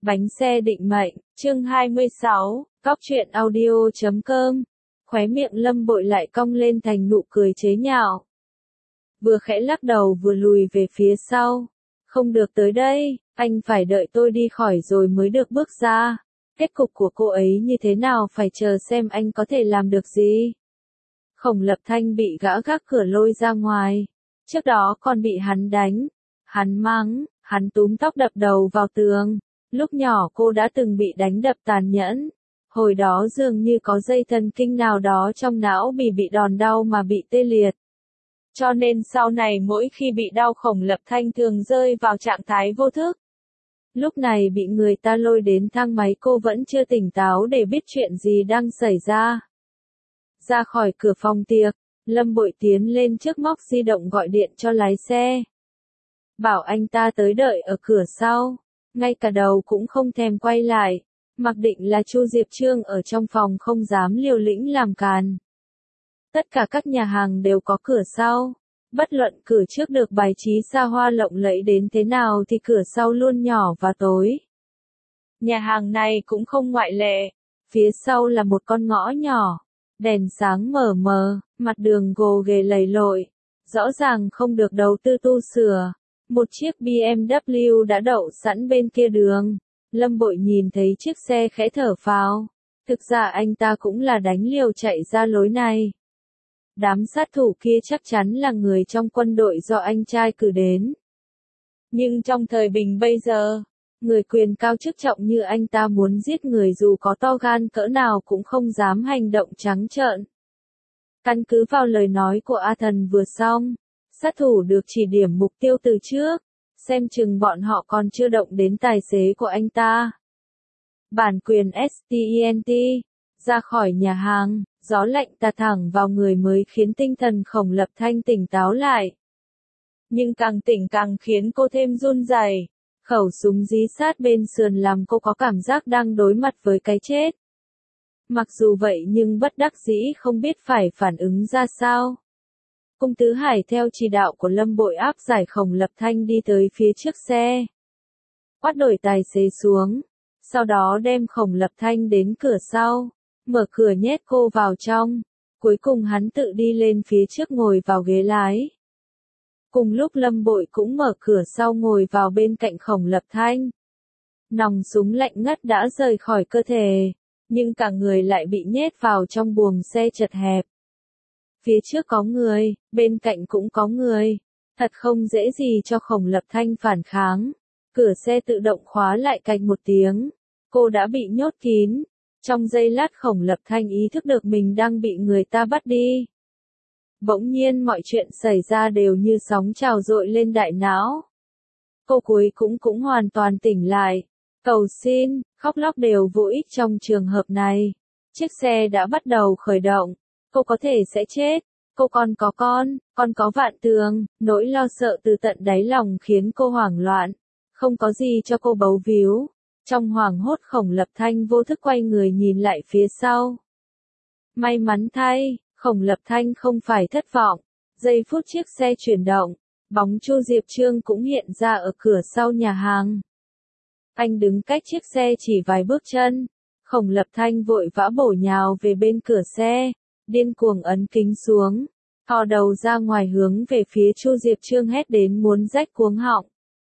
Bánh xe định mệnh, chương 26, cóc truyện audio.com. Khóe miệng Lâm Bội lại cong lên thành nụ cười chế nhạo. Vừa khẽ lắc đầu vừa lùi về phía sau. Không được tới đây, anh phải đợi tôi đi khỏi rồi mới được bước ra. Kết cục của cô ấy như thế nào phải chờ xem anh có thể làm được gì. Khổng Lập Thanh bị gã gác cửa lôi ra ngoài. Trước đó còn bị hắn đánh, hắn mắng, hắn túm tóc đập đầu vào tường. Lúc nhỏ cô đã từng bị đánh đập tàn nhẫn. Hồi đó dường như có dây thần kinh nào đó trong não bị đòn đau mà bị tê liệt. Cho nên sau này mỗi khi bị đau Khổng Lập Thanh thường rơi vào trạng thái vô thức. Lúc này bị người ta lôi đến thang máy cô vẫn chưa tỉnh táo để biết chuyện gì đang xảy ra. Ra khỏi cửa phòng tiệc, Lâm Bội tiến lên trước móc di động gọi điện cho lái xe. Bảo anh ta tới đợi ở cửa sau. Ngay cả đầu cũng không thèm quay lại, mặc định là Chu Diệp Trương ở trong phòng không dám liều lĩnh làm càn. Tất cả các nhà hàng đều có cửa sau, bất luận cửa trước được bài trí xa hoa lộng lẫy đến thế nào thì cửa sau luôn nhỏ và tối. Nhà hàng này cũng không ngoại lệ, phía sau là một con ngõ nhỏ, đèn sáng mờ mờ, mặt đường gồ ghề lầy lội, rõ ràng không được đầu tư tu sửa. Một chiếc BMW đã đậu sẵn bên kia đường. Lâm Bội nhìn thấy chiếc xe khẽ thở phào. Thực ra anh ta cũng là đánh liều chạy ra lối này. Đám sát thủ kia chắc chắn là người trong quân đội do anh trai cử đến. Nhưng trong thời bình bây giờ, người quyền cao chức trọng như anh ta muốn giết người dù có to gan cỡ nào cũng không dám hành động trắng trợn. Căn cứ vào lời nói của A Thần vừa xong, sát thủ được chỉ điểm mục tiêu từ trước, xem chừng bọn họ còn chưa động đến tài xế của anh ta. Bản quyền STENT, ra khỏi nhà hàng, gió lạnh tạt thẳng vào người mới khiến tinh thần Khổng Lập Thanh tỉnh táo lại. Nhưng càng tỉnh càng khiến cô thêm run rẩy. Khẩu súng dí sát bên sườn làm cô có cảm giác đang đối mặt với cái chết. Mặc dù vậy nhưng bất đắc dĩ không biết phải phản ứng ra sao. Cung Tứ Hải theo chỉ đạo của Lâm Bội áp giải Khổng Lập Thanh đi tới phía trước xe. Quát đổi tài xế xuống, sau đó đem Khổng Lập Thanh đến cửa sau, mở cửa nhét cô vào trong, cuối cùng hắn tự đi lên phía trước ngồi vào ghế lái. Cùng lúc Lâm Bội cũng mở cửa sau ngồi vào bên cạnh Khổng Lập Thanh. Nòng súng lạnh ngắt đã rời khỏi cơ thể, nhưng cả người lại bị nhét vào trong buồng xe chật hẹp. Phía trước có người, bên cạnh cũng có người. Thật không dễ gì cho Khổng Lập Thanh phản kháng. Cửa xe tự động khóa lại cạch một tiếng. Cô đã bị nhốt kín. Trong giây lát Khổng Lập Thanh ý thức được mình đang bị người ta bắt đi. Bỗng nhiên mọi chuyện xảy ra đều như sóng trào dội lên đại não. Cô cuối cũng hoàn toàn tỉnh lại. Cầu xin, khóc lóc đều vô ích trong trường hợp này. Chiếc xe đã bắt đầu khởi động. Cô có thể sẽ chết, cô còn có con có Vạn Tường, nỗi lo sợ từ tận đáy lòng khiến cô hoảng loạn, không có gì cho cô bấu víu. Trong hoảng hốt Khổng Lập Thanh vô thức quay người nhìn lại phía sau. May mắn thay, Khổng Lập Thanh không phải thất vọng, giây phút chiếc xe chuyển động, bóng Chu Diệp Trương cũng hiện ra ở cửa sau nhà hàng. Anh đứng cách chiếc xe chỉ vài bước chân, Khổng Lập Thanh vội vã bổ nhào về bên cửa xe. Điên cuồng ấn kính xuống, thò đầu ra ngoài hướng về phía Chu Diệp Trương hét đến muốn rách cuống họng.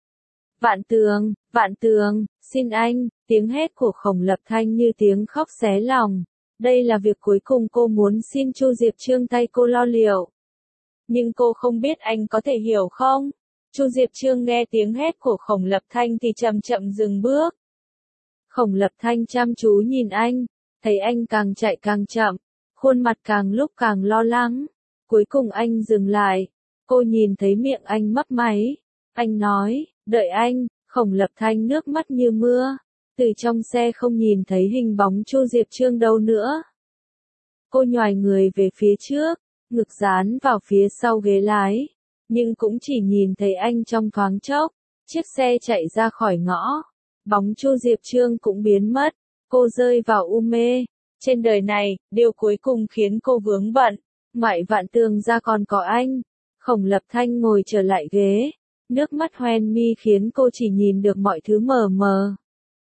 Vạn Tường, xin anh, tiếng hét của Khổng Lập Thanh như tiếng khóc xé lòng. Đây là việc cuối cùng cô muốn xin Chu Diệp Trương thay cô lo liệu. Nhưng cô không biết anh có thể hiểu không? Chu Diệp Trương nghe tiếng hét của Khổng Lập Thanh thì chậm chậm dừng bước. Khổng Lập Thanh chăm chú nhìn anh, thấy anh càng chạy càng chậm. Khuôn mặt càng lúc càng lo lắng. Cuối cùng anh dừng lại. Cô nhìn thấy miệng anh mấp máy. Anh nói, đợi anh. Khổng Lập Thanh nước mắt như mưa. Từ trong xe không nhìn thấy hình bóng Chu Diệp Trương đâu nữa. Cô nhoài người về phía trước, ngực dán vào phía sau ghế lái. Nhưng cũng chỉ nhìn thấy anh trong thoáng chốc. Chiếc xe chạy ra khỏi ngõ. Bóng Chu Diệp Trương cũng biến mất. Cô rơi vào u mê. Trên đời này, điều cuối cùng khiến cô vướng bận, ngoại Vạn Tường ra còn có anh. Khổng Lập Thanh ngồi trở lại ghế, nước mắt hoen mi khiến cô chỉ nhìn được mọi thứ mờ mờ.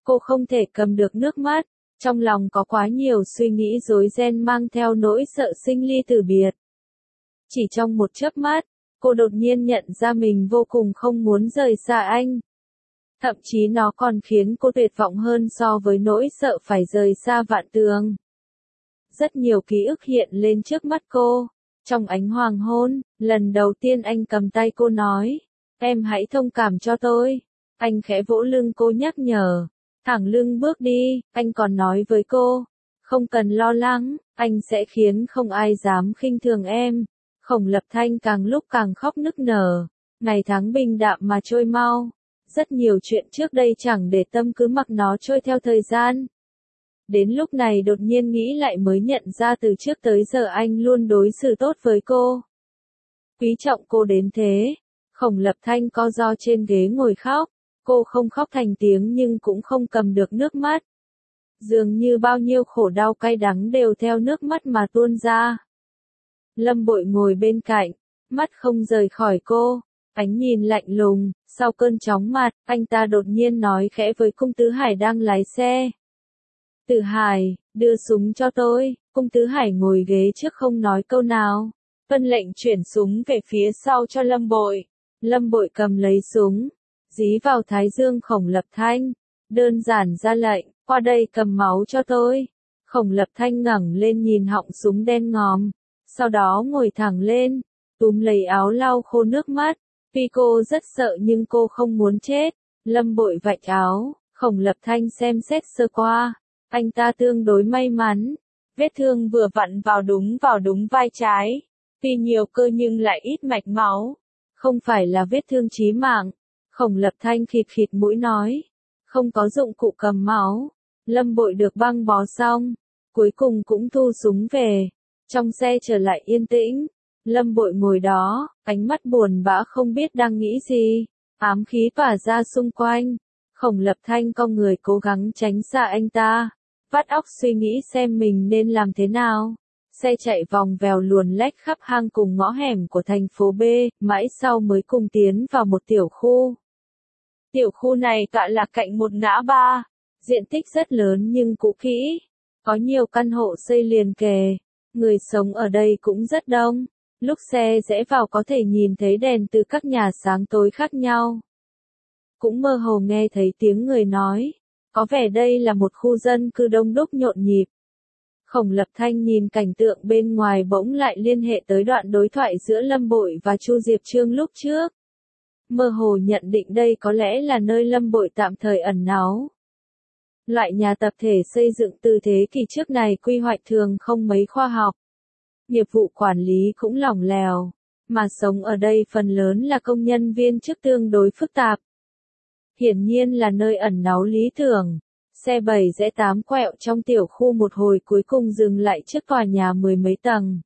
Cô không thể cầm được nước mắt, trong lòng có quá nhiều suy nghĩ rối ren mang theo nỗi sợ sinh ly tử biệt. Chỉ trong một chớp mắt, cô đột nhiên nhận ra mình vô cùng không muốn rời xa anh. Thậm chí nó còn khiến cô tuyệt vọng hơn so với nỗi sợ phải rời xa vạn tường. Rất nhiều ký ức hiện lên trước mắt cô. Trong ánh hoàng hôn, lần đầu tiên anh cầm tay cô nói, em hãy thông cảm cho tôi. Anh khẽ vỗ lưng cô nhắc nhở, thẳng lưng bước đi, anh còn nói với cô, không cần lo lắng, anh sẽ khiến không ai dám khinh thường em. Khổng Lập Thanh càng lúc càng khóc nức nở, ngày tháng bình đạm mà trôi mau. Rất nhiều chuyện trước đây chẳng để tâm cứ mặc nó trôi theo thời gian. Đến lúc này đột nhiên nghĩ lại mới nhận ra từ trước tới giờ anh luôn đối xử tốt với cô. Quý trọng cô đến thế. Khổng Lập Thanh co ro trên ghế ngồi khóc. Cô không khóc thành tiếng nhưng cũng không cầm được nước mắt. Dường như bao nhiêu khổ đau cay đắng đều theo nước mắt mà tuôn ra. Lâm Bội ngồi bên cạnh, mắt không rời khỏi cô, ánh nhìn lạnh lùng. Sau cơn chóng mặt, anh ta đột nhiên nói khẽ với Cung Tứ Hải đang lái xe. Tử Hải, đưa súng cho tôi. Cung Tứ Hải ngồi ghế trước không nói câu nào. Vân lệnh chuyển súng về phía sau cho Lâm Bội. Lâm Bội cầm lấy súng, dí vào thái dương Khổng Lập Thanh. Đơn giản ra lệnh, qua đây cầm máu cho tôi. Khổng Lập Thanh ngẩng lên nhìn họng súng đen ngòm. Sau đó ngồi thẳng lên, túm lấy áo lau khô nước mắt. Vì cô rất sợ nhưng cô không muốn chết. Lâm Bội vạch áo, Khổng Lập Thanh xem xét sơ qua. Anh ta tương đối may mắn. Vết thương vừa vặn vào đúng vai trái. Tuy nhiều cơ nhưng lại ít mạch máu. Không phải là vết thương chí mạng. Khổng Lập Thanh khịt khịt mũi nói. Không có dụng cụ cầm máu. Lâm Bội được băng bó xong. Cuối cùng cũng thu súng về. Trong xe trở lại yên tĩnh. Lâm Bội ngồi đó, ánh mắt buồn bã không biết đang nghĩ gì. Ám khí tỏa ra xung quanh. Khổng Lập Thanh cong người cố gắng tránh xa anh ta. Vắt óc suy nghĩ xem mình nên làm thế nào. Xe chạy vòng vèo luồn lách khắp hang cùng ngõ hẻm của thành phố B, mãi sau mới cùng tiến vào một tiểu khu. Tiểu khu này tọa lạc cạnh một ngã ba. Diện tích rất lớn nhưng cũ kỹ. Có nhiều căn hộ xây liền kề. Người sống ở đây cũng rất đông. Lúc xe rẽ vào có thể nhìn thấy đèn từ các nhà sáng tối khác nhau. Cũng mơ hồ nghe thấy tiếng người nói. Có vẻ đây là một khu dân cư đông đúc nhộn nhịp. Khổng Lập Thanh nhìn cảnh tượng bên ngoài bỗng lại liên hệ tới đoạn đối thoại giữa Lâm Bội và Chu Diệp Trương lúc trước. Mơ hồ nhận định đây có lẽ là nơi Lâm Bội tạm thời ẩn náu. Loại nhà tập thể xây dựng từ thế kỷ trước này quy hoạch thường không mấy khoa học. Nghiệp vụ quản lý cũng lỏng lẻo, mà sống ở đây phần lớn là công nhân viên chức tương đối phức tạp. Hiển nhiên là nơi ẩn náu lý tưởng. Xe 7 rẽ 8 quẹo trong tiểu khu một hồi cuối cùng dừng lại trước tòa nhà 10 mấy tầng.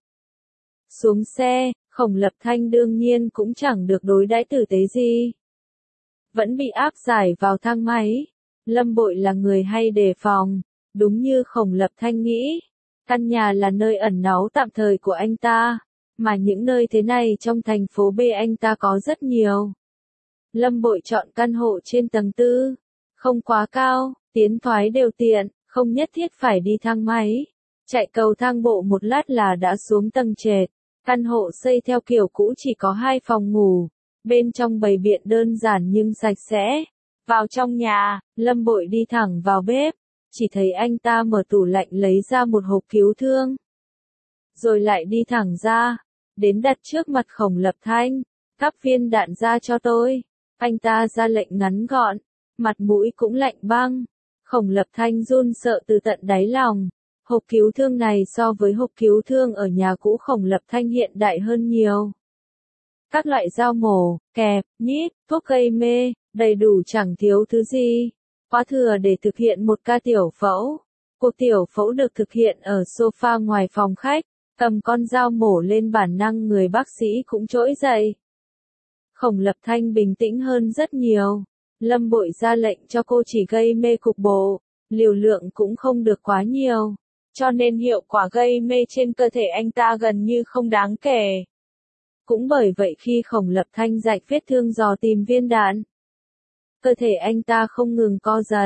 Xuống xe, Khổng Lập Thanh đương nhiên cũng chẳng được đối đãi tử tế gì. Vẫn bị áp giải vào thang máy. Lâm Bội là người hay đề phòng, đúng như Khổng Lập Thanh nghĩ. Căn nhà là nơi ẩn náu tạm thời của anh ta, mà những nơi thế này trong thành phố B anh ta có rất nhiều. Lâm Bội chọn căn hộ trên tầng 4, không quá cao, tiến thoái đều tiện, không nhất thiết phải đi thang máy. Chạy cầu thang bộ một lát là đã xuống tầng trệt. Căn hộ xây theo kiểu cũ chỉ có 2 phòng ngủ, bên trong bày biện đơn giản nhưng sạch sẽ. Vào trong nhà, Lâm Bội đi thẳng vào bếp, chỉ thấy anh ta mở tủ lạnh lấy ra một hộp cứu thương. Rồi lại đi thẳng ra, đến đặt trước mặt Khổng Lập Thanh, "Cắp viên đạn ra cho tôi." Anh ta ra lệnh ngắn gọn, mặt mũi cũng lạnh băng. Khổng Lập Thanh run sợ từ tận đáy lòng. Hộp cứu thương này so với hộp cứu thương ở nhà cũ Khổng Lập Thanh hiện đại hơn nhiều. Các loại dao mổ, kẹp, nhíp, thuốc gây mê, đầy đủ chẳng thiếu thứ gì. Quá thừa để thực hiện một ca tiểu phẫu. Cuộc tiểu phẫu được thực hiện ở sofa ngoài phòng khách, cầm con dao mổ lên bản năng người bác sĩ cũng trỗi dậy. Khổng Lập Thanh bình tĩnh hơn rất nhiều. Lâm Bội ra lệnh cho cô chỉ gây mê cục bộ, liều lượng cũng không được quá nhiều, cho nên hiệu quả gây mê trên cơ thể anh ta gần như không đáng kể. Cũng bởi vậy khi Khổng Lập Thanh rạch vết thương dò tìm viên đạn, cơ thể anh ta không ngừng co giật,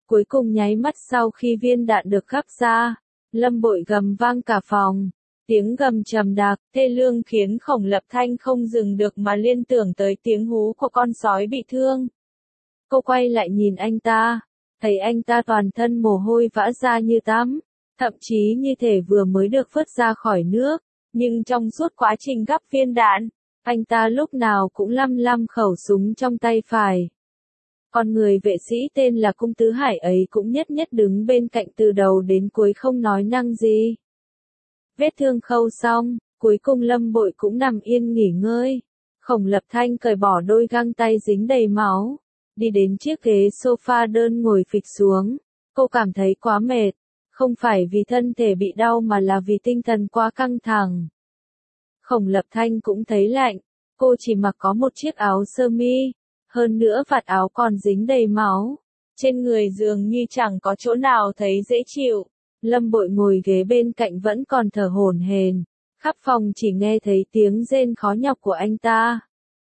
Cuối cùng nháy mắt sau khi viên đạn được gắp ra, Lâm Bội gầm vang cả phòng. Tiếng gầm trầm đặc, thê lương khiến Khổng Lập Thanh không dừng được mà liên tưởng tới tiếng hú của con sói bị thương. Cô quay lại nhìn anh ta, thấy anh ta toàn thân mồ hôi vã ra như tắm, thậm chí như thể vừa mới được vớt ra khỏi nước, nhưng trong suốt quá trình gắp viên đạn, anh ta lúc nào cũng lăm lăm khẩu súng trong tay phải. Còn người vệ sĩ tên là Cung Tứ Hải ấy cũng nhất nhất đứng bên cạnh từ đầu đến cuối không nói năng gì. Vết thương khâu xong, cuối cùng Lâm Bội cũng nằm yên nghỉ ngơi. Khổng Lập Thanh cởi bỏ đôi găng tay dính đầy máu, đi đến chiếc ghế sofa đơn ngồi phịch xuống. Cô cảm thấy quá mệt, không phải vì thân thể bị đau mà là vì tinh thần quá căng thẳng. Khổng Lập Thanh cũng thấy lạnh, cô chỉ mặc có một chiếc áo sơ mi, hơn nữa vạt áo còn dính đầy máu. Trên người dường như chẳng có chỗ nào thấy dễ chịu. Lâm Bội ngồi ghế bên cạnh vẫn còn thở hổn hển, khắp phòng chỉ nghe thấy tiếng rên khó nhọc của anh ta.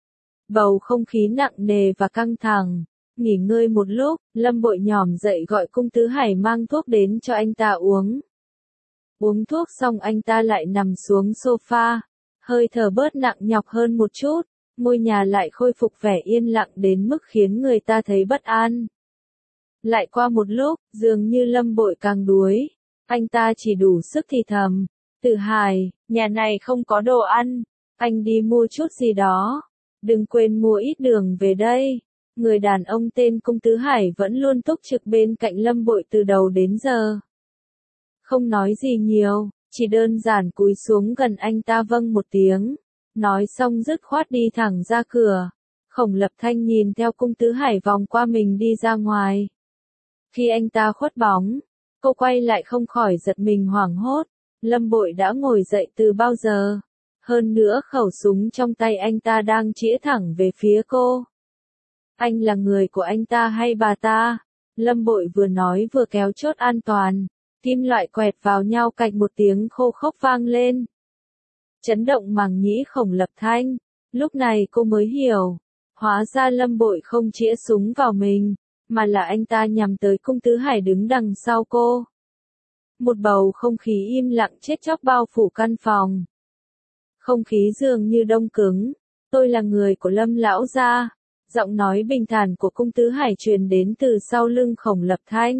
Bầu không khí nặng nề và căng thẳng. Nghỉ ngơi một lúc, Lâm Bội nhỏm dậy gọi Cung Tứ Hải mang thuốc đến cho anh ta uống. Uống thuốc xong anh ta lại nằm xuống sofa, hơi thở bớt nặng nhọc hơn một chút, ngôi nhà lại khôi phục vẻ yên lặng đến mức khiến người ta thấy bất an. Lại qua một lúc, dường như Lâm Bội càng đuối, anh ta chỉ đủ sức thì thầm, Tử Hải, nhà này không có đồ ăn, anh đi mua chút gì đó, đừng quên mua ít đường về đây. Người đàn ông tên Cung Tứ Hải vẫn luôn túc trực bên cạnh Lâm Bội từ đầu đến giờ. Không nói gì nhiều, chỉ đơn giản cúi xuống gần anh ta vâng một tiếng, nói xong dứt khoát đi thẳng ra cửa. Khổng Lập Thanh nhìn theo Cung Tứ Hải vòng qua mình đi ra ngoài. Khi anh ta khuất bóng, cô quay lại không khỏi giật mình hoảng hốt. Lâm Bội đã ngồi dậy từ bao giờ? Hơn nữa khẩu súng trong tay anh ta đang chĩa thẳng về phía cô. Anh là người của anh ta hay bà ta? Lâm Bội vừa nói vừa kéo chốt an toàn. Kim loại quẹt vào nhau cạch một tiếng khô khốc vang lên. Chấn động màng nhĩ Khổng Lập Thanh. Lúc này cô mới hiểu. Hóa ra Lâm Bội không chĩa súng vào mình, mà là anh ta nhằm tới Cung Tứ Hải đứng đằng sau cô. Một bầu không khí im lặng chết chóc bao phủ căn phòng. Không khí dường như đông cứng. Tôi là người của Lâm lão gia. Giọng nói bình thản của Cung Tứ Hải truyền đến từ sau lưng Khổng Lập Thanh.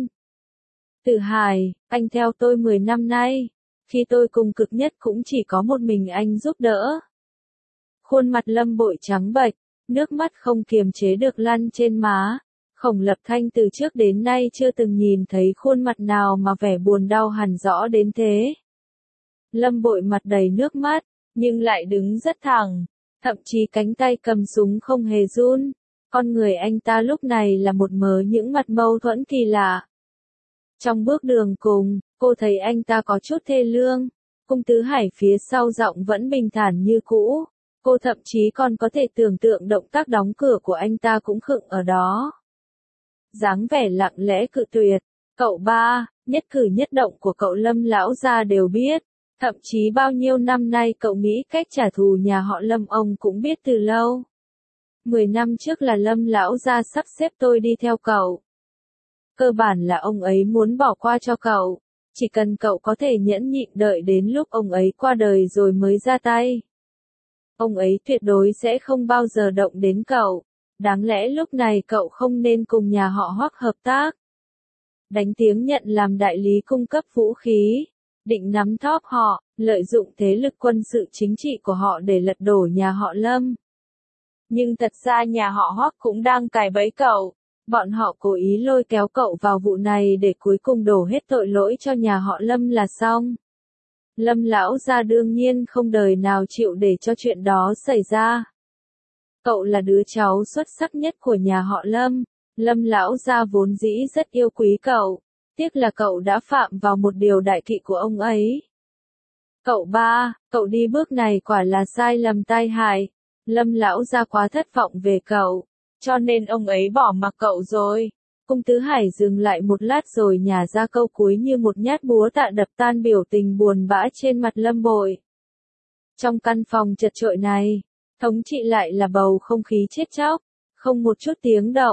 Tử Hải, anh theo tôi 10 năm nay. Khi tôi cùng cực nhất cũng chỉ có một mình anh giúp đỡ. Khuôn mặt Lâm Bội trắng bệch, nước mắt không kiềm chế được lăn trên má. Khổng Lập Thanh từ trước đến nay chưa từng nhìn thấy khuôn mặt nào mà vẻ buồn đau hằn rõ đến thế. Lâm Bội mặt đầy nước mắt, nhưng lại đứng rất thẳng, thậm chí cánh tay cầm súng không hề run. Con người anh ta lúc này là một mớ những mặt mâu thuẫn kỳ lạ. Trong bước đường cùng, cô thấy anh ta có chút thê lương. Cung Tứ Hải phía sau giọng vẫn bình thản như cũ. Cô thậm chí còn có thể tưởng tượng động tác đóng cửa của anh ta cũng khựng ở đó. Dáng vẻ lặng lẽ cự tuyệt. Cậu ba, nhất cử nhất động của cậu Lâm lão gia đều biết. Thậm chí bao nhiêu năm nay cậu nghĩ cách trả thù nhà họ Lâm ông cũng biết từ lâu. 10 năm trước là Lâm lão gia sắp xếp tôi đi theo cậu. Cơ bản là ông ấy muốn bỏ qua cho cậu. Chỉ cần cậu có thể nhẫn nhịn đợi đến lúc ông ấy qua đời rồi mới ra tay. Ông ấy tuyệt đối sẽ không bao giờ động đến cậu. Đáng lẽ lúc này cậu không nên cùng nhà họ Hoắc hợp tác. Đánh tiếng nhận làm đại lý cung cấp vũ khí. Định nắm thóp họ, lợi dụng thế lực quân sự chính trị của họ để lật đổ nhà họ Lâm. Nhưng thật ra nhà họ Hoắc cũng đang cài bẫy cậu. Bọn họ cố ý lôi kéo cậu vào vụ này để cuối cùng đổ hết tội lỗi cho nhà họ Lâm là xong. Lâm lão gia đương nhiên không đời nào chịu để cho chuyện đó xảy ra. Cậu là đứa cháu xuất sắc nhất của nhà họ Lâm. Lâm lão gia vốn dĩ rất yêu quý cậu. Tiếc là cậu đã phạm vào một điều đại kỵ của ông ấy. Cậu ba, cậu đi bước này quả là sai lầm tai hại. Lâm lão gia quá thất vọng về cậu, cho nên ông ấy bỏ mặc cậu rồi. Cung Tứ Hải dừng lại một lát rồi nhả ra câu cuối như một nhát búa tạ đập tan biểu tình buồn bã trên mặt Lâm Bội. Trong căn phòng chật chội này, thống trị lại là bầu không khí chết chóc, không một chút tiếng động.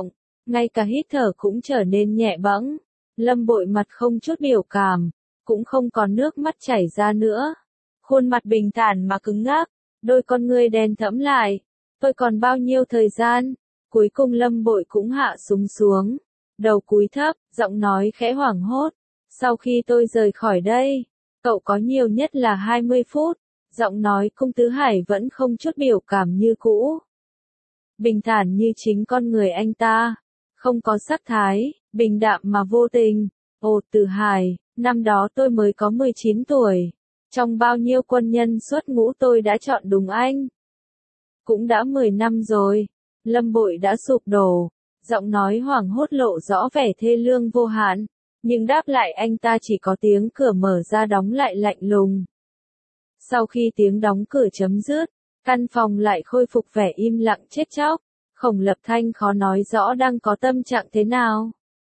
ngay cả hít thở cũng trở nên nhẹ bẫng. Lâm Bội mặt không chút biểu cảm, cũng không còn nước mắt chảy ra nữa. Khuôn mặt bình thản mà cứng ngắc, đôi con ngươi đen thẫm lại. Tôi còn bao nhiêu thời gian? Cuối cùng Lâm Bội cũng hạ súng xuống, đầu cúi thấp, giọng nói khẽ hoảng hốt. Sau khi tôi rời khỏi đây, cậu có nhiều nhất là 20 phút. Giọng nói Cung Tứ Hải vẫn không chút biểu cảm như cũ. Bình thản như chính con người anh ta, không có sắc thái, bình đạm mà vô tình. Ồ Tử Hải, năm đó tôi mới có 19 tuổi. Trong bao nhiêu quân nhân xuất ngũ tôi đã chọn đúng anh. Cũng đã 10 năm rồi. Lâm Bội đã sụp đổ, giọng nói hoảng hốt lộ rõ vẻ thê lương vô hạn, nhưng đáp lại anh ta chỉ có tiếng cửa mở ra đóng lại lạnh lùng. Sau khi tiếng đóng cửa chấm dứt, căn phòng lại khôi phục vẻ im lặng chết chóc. Khổng Lập Thanh khó nói rõ đang có tâm trạng thế nào.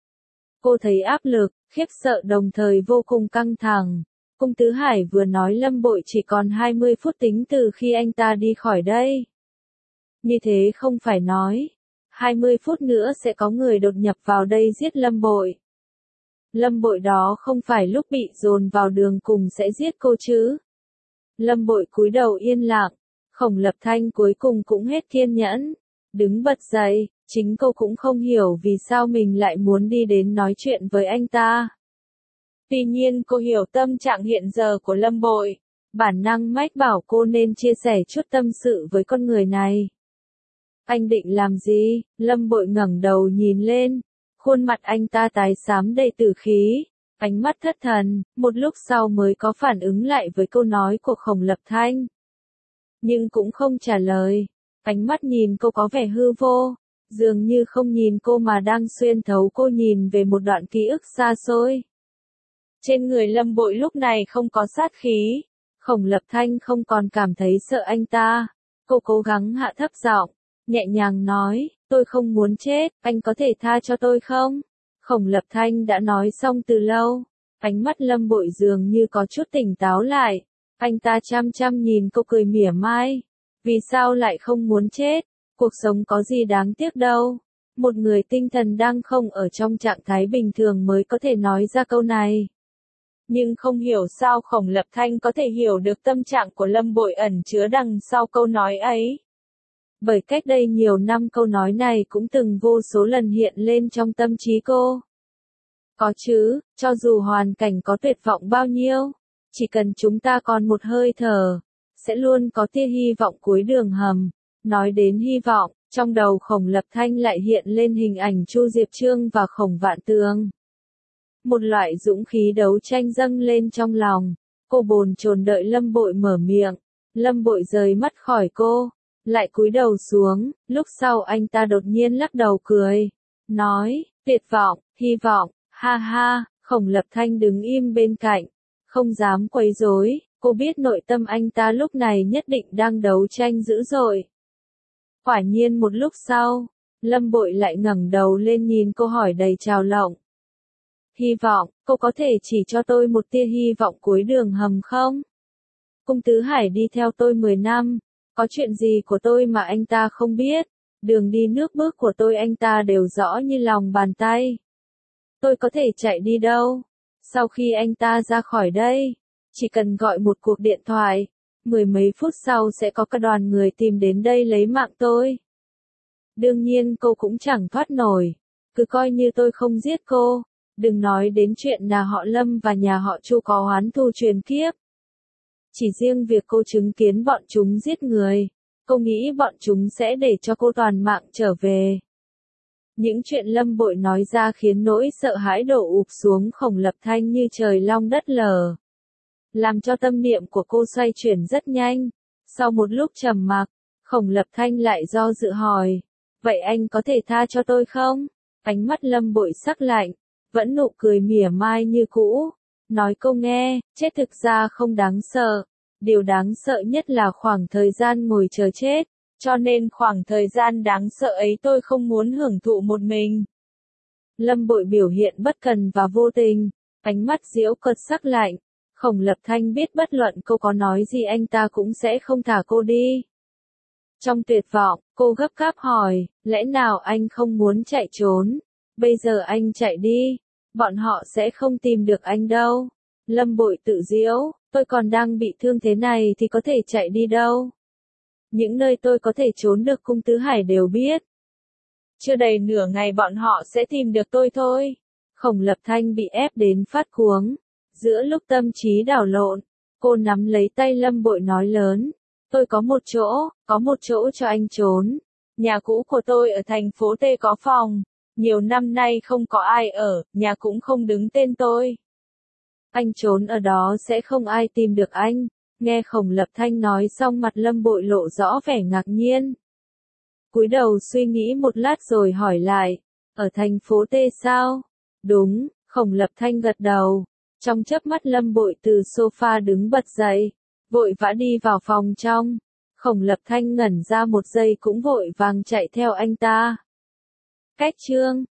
Cô thấy áp lực, khiếp sợ đồng thời vô cùng căng thẳng. Cung Tứ Hải vừa nói Lâm Bội chỉ còn 20 phút tính từ khi anh ta đi khỏi đây. Như thế không phải nói, 20 phút nữa sẽ có người đột nhập vào đây giết Lâm Bội. Lâm Bội đó không phải lúc bị dồn vào đường cùng sẽ giết cô chứ. Lâm Bội cúi đầu yên lặng, Khổng Lập Thanh cuối cùng cũng hết kiên nhẫn, đứng bật dậy, chính cô cũng không hiểu vì sao mình lại muốn đi đến nói chuyện với anh ta. Tuy nhiên cô hiểu tâm trạng hiện giờ của Lâm Bội, bản năng mách bảo cô nên chia sẻ chút tâm sự với con người này. Anh định làm gì? Lâm Bội ngẩng đầu nhìn lên, khuôn mặt anh ta tái xám đầy tử khí, ánh mắt thất thần, một lúc sau mới có phản ứng lại với câu nói của Khổng Lập Thanh. Nhưng cũng không trả lời, ánh mắt nhìn cô có vẻ hư vô, dường như không nhìn cô mà đang xuyên thấu cô nhìn về một đoạn ký ức xa xôi. Trên người Lâm Bội lúc này không có sát khí, Khổng Lập Thanh không còn cảm thấy sợ anh ta. Cô cố gắng hạ thấp giọng, nhẹ nhàng nói, tôi không muốn chết, anh có thể tha cho tôi không? Khổng Lập Thanh đã nói xong từ lâu, ánh mắt Lâm Bội dường như có chút tỉnh táo lại. Anh ta chăm chăm nhìn cô cười mỉa mai. Vì sao lại không muốn chết? Cuộc sống có gì đáng tiếc đâu. Một người tinh thần đang không ở trong trạng thái bình thường mới có thể nói ra câu này. Nhưng không hiểu sao Khổng Lập Thanh có thể hiểu được tâm trạng của Lâm Bội ẩn chứa đằng sau câu nói ấy. Bởi cách đây nhiều năm câu nói này cũng từng vô số lần hiện lên trong tâm trí cô. Có chứ, cho dù hoàn cảnh có tuyệt vọng bao nhiêu, chỉ cần chúng ta còn một hơi thở, sẽ luôn có tia hy vọng cuối đường hầm. Nói đến hy vọng, trong đầu Khổng Lập Thanh lại hiện lên hình ảnh Chu Diệp Trương và Khổng Vạn Tường. Một loại dũng khí đấu tranh dâng lên trong lòng, cô bồn chồn đợi Lâm Bội mở miệng. Lâm Bội rời mắt khỏi cô, lại cúi đầu xuống, lúc sau anh ta đột nhiên lắc đầu cười, nói, tuyệt vọng, hy vọng, ha ha. Khổng Lập Thanh đứng im bên cạnh, không dám quấy rối, cô biết nội tâm anh ta lúc này nhất định đang đấu tranh dữ dội. Quả nhiên một lúc sau, Lâm Bội lại ngẩng đầu lên nhìn cô hỏi đầy trào lộng. Hy vọng, cô có thể chỉ cho tôi một tia hy vọng cuối đường hầm không? Cung Tứ Hải đi theo tôi 10 năm, có chuyện gì của tôi mà anh ta không biết, đường đi nước bước của tôi anh ta đều rõ như lòng bàn tay. Tôi có thể chạy đi đâu? Sau khi anh ta ra khỏi đây, chỉ cần gọi một cuộc điện thoại, 10 mấy phút sau sẽ có cả đoàn người tìm đến đây lấy mạng tôi. Đương nhiên cô cũng chẳng thoát nổi, cứ coi như tôi không giết cô, đừng nói đến chuyện nhà họ Lâm và nhà họ Chu có oán thù truyền kiếp. Chỉ riêng việc cô chứng kiến bọn chúng giết người, cô nghĩ bọn chúng sẽ để cho cô toàn mạng trở về. Những chuyện Lâm Bội nói ra khiến nỗi sợ hãi đổ ụp xuống Khổng Lập Thanh như trời long đất lở, làm cho tâm niệm của cô xoay chuyển rất nhanh. Sau một lúc trầm mặc, Khổng Lập Thanh lại do dự hỏi, vậy anh có thể tha cho tôi không? Ánh mắt Lâm Bội sắc lạnh, vẫn nụ cười mỉa mai như cũ, nói cô nghe, chết thực ra không đáng sợ, điều đáng sợ nhất là khoảng thời gian ngồi chờ chết, cho nên khoảng thời gian đáng sợ ấy tôi không muốn hưởng thụ một mình. Lâm Bội biểu hiện bất cần và vô tình, ánh mắt giễu cợt sắc lạnh. Khổng Lập Thanh biết bất luận cô có nói gì anh ta cũng sẽ không thả cô đi. Trong tuyệt vọng, cô gấp gáp hỏi, lẽ nào anh không muốn chạy trốn? Bây giờ anh chạy đi, bọn họ sẽ không tìm được anh đâu. Lâm Bội tự giễu, tôi còn đang bị thương thế này thì có thể chạy đi đâu. Những nơi tôi có thể trốn được Cung Tứ Hải đều biết. Chưa đầy nửa ngày bọn họ sẽ tìm được tôi thôi. Khổng Lập Thanh bị ép đến phát cuống. Giữa lúc tâm trí đảo lộn, cô nắm lấy tay Lâm Bội nói lớn. Tôi có một chỗ cho anh trốn. Nhà cũ của tôi ở thành phố T có phòng. Nhiều năm nay không có ai ở, nhà cũng không đứng tên tôi. Anh trốn ở đó sẽ không ai tìm được anh. Nghe Khổng Lập Thanh nói xong mặt Lâm Bội lộ rõ vẻ ngạc nhiên. Cúi đầu suy nghĩ một lát rồi hỏi lại, ở thành phố T sao? Đúng, Khổng Lập Thanh gật đầu. Trong chớp mắt Lâm Bội từ sofa đứng bật dậy, vội vã đi vào phòng trong. Khổng Lập Thanh ngẩn ra một giây cũng vội vàng chạy theo anh ta. Cách chương